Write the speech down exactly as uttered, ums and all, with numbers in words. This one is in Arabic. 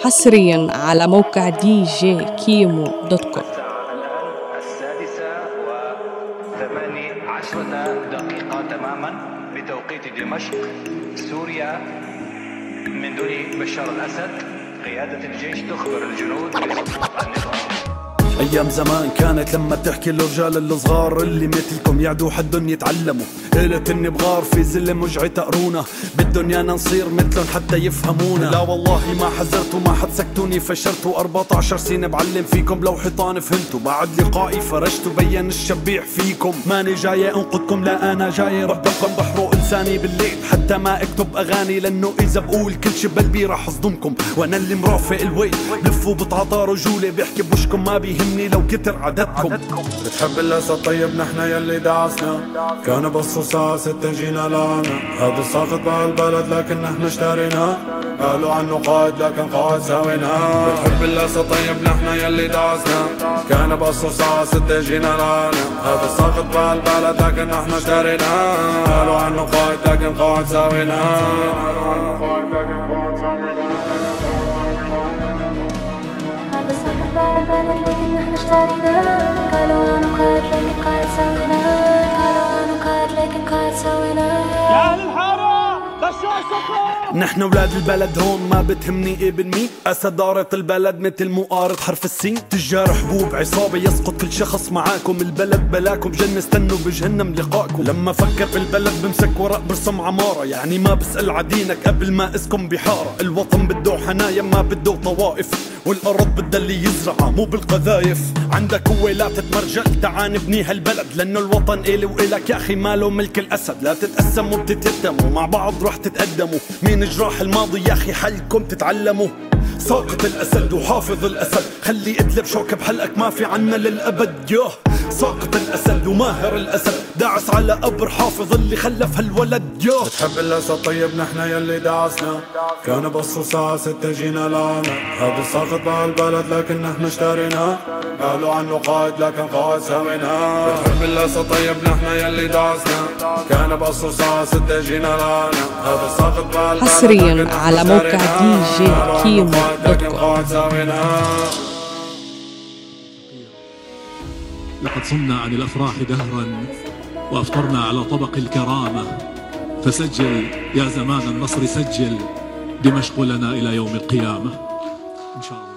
حصريا على موقع دي جي كيمو دوت كوم. السادسة وثماني عشرة دقيقة تماما بتوقيت دمشق سوريا. من دون بشار الأسد قيادة الجيش تخبر الجنود بسقوط النظام. ايام زمان كانت لما تحكي للرجال الصغار اللي مثلكم يعدوا حدن يتعلموا، قلت اني بغار في زلم وجعي تقرونا، بالدنيا نصير مثلن حتى يفهمونا. لا والله ما حذرتوا ما حد سكتوني فشرتوا، أربعة عشر سنة بعلم فيكم لو حيطان فهمتوا، بعد لقائي فرجتوا بين الشبيع فيكم. ماني جاي انقذكم لا انا جاي ربكم، بحرق لساني بالليل حتى ما اكتب اغاني، لانه اذا بقول كل شي بقلبي راح اصدمكم، وانا اللي مرافق الويل لفوا بتعطى رجولي، بيحكي بوشكم ما بيهمني لو كتر عددكم. بتحب الاسد طيب نحن يلي دعسنا، كان بس الساعة ستة جينا لعنا، هذا الساقط بهالبلد لكن نحن اشترينا، قالوا عنه قائد لكن قائد سوينا. بتحب الاسد طيب نحن يلي دعسنا، كان بس الساعة ستة جينا لعنا، هذا الساقط بهالبلد لكن نحن اشترينا، قالوا عنه قائد لكن قائد سوينا. لكن نحن اشترينا، قالوا أنا قائد لكن قائد سوينا، قالوا أنا قائد لكن قائد سوينا. يا أهل الحارة بشاشكم، نحن ولاد البلد هون ما بتهمني ابن مين، أسد دارة البلد مثل مقارض حرف السين، تجار حبوب عصابة يسقط كل شخص معاكم، البلد بلاكم جنة استنوا بجهنم لقاءكم. لما فكر بالبلد بمسك ورق برسم عمارة، يعني ما بسأل عدينك قبل ما اسكن بحارة، الوطن بده حنايا ما بده طوائف، والأرض بدها اللي يزرعها مو بالقذايف. عندك قوة لا تتمرجل تعال نبني هالبلد، لأنه الوطن إلي وإلك يا أخي ماله ملك الأسد، لا تتقسموا بتتهتموا مع بعض رح تتقدموا، مين جراح الماضي يا أخي حلكم تتعلموا. ساقط الأسد وحافظ الأسد، خلي اتلب شوكة بحلقك ما في عنا للأبد. ياه ساقط الأسد وماهر الأسد، داعس على قبر حافظ اللي خلف هالولد. ياه بتحب الأسد طيب نحن يلي دعسنا، كان بس الساعة ستة جينا لعنا، هذا الساقط بهالبلد لكن نحن اشترينا، قالوا عنه قائد لكن قائد سوينا. بتحب الأسد طيب نحن يلي دعسنا، كان بس الساعة ستة جينا لعنا، هذا الساقط بهالبلد حصريا على موقع دي جي كيمو دوت كوم. لقد صمنا عن الأفراح دهرا وأفطرنا على طبق الكرامة، فسجل يا زمان النصر سجل، دمشق لنا إلى يوم القيامة إن شاء الله.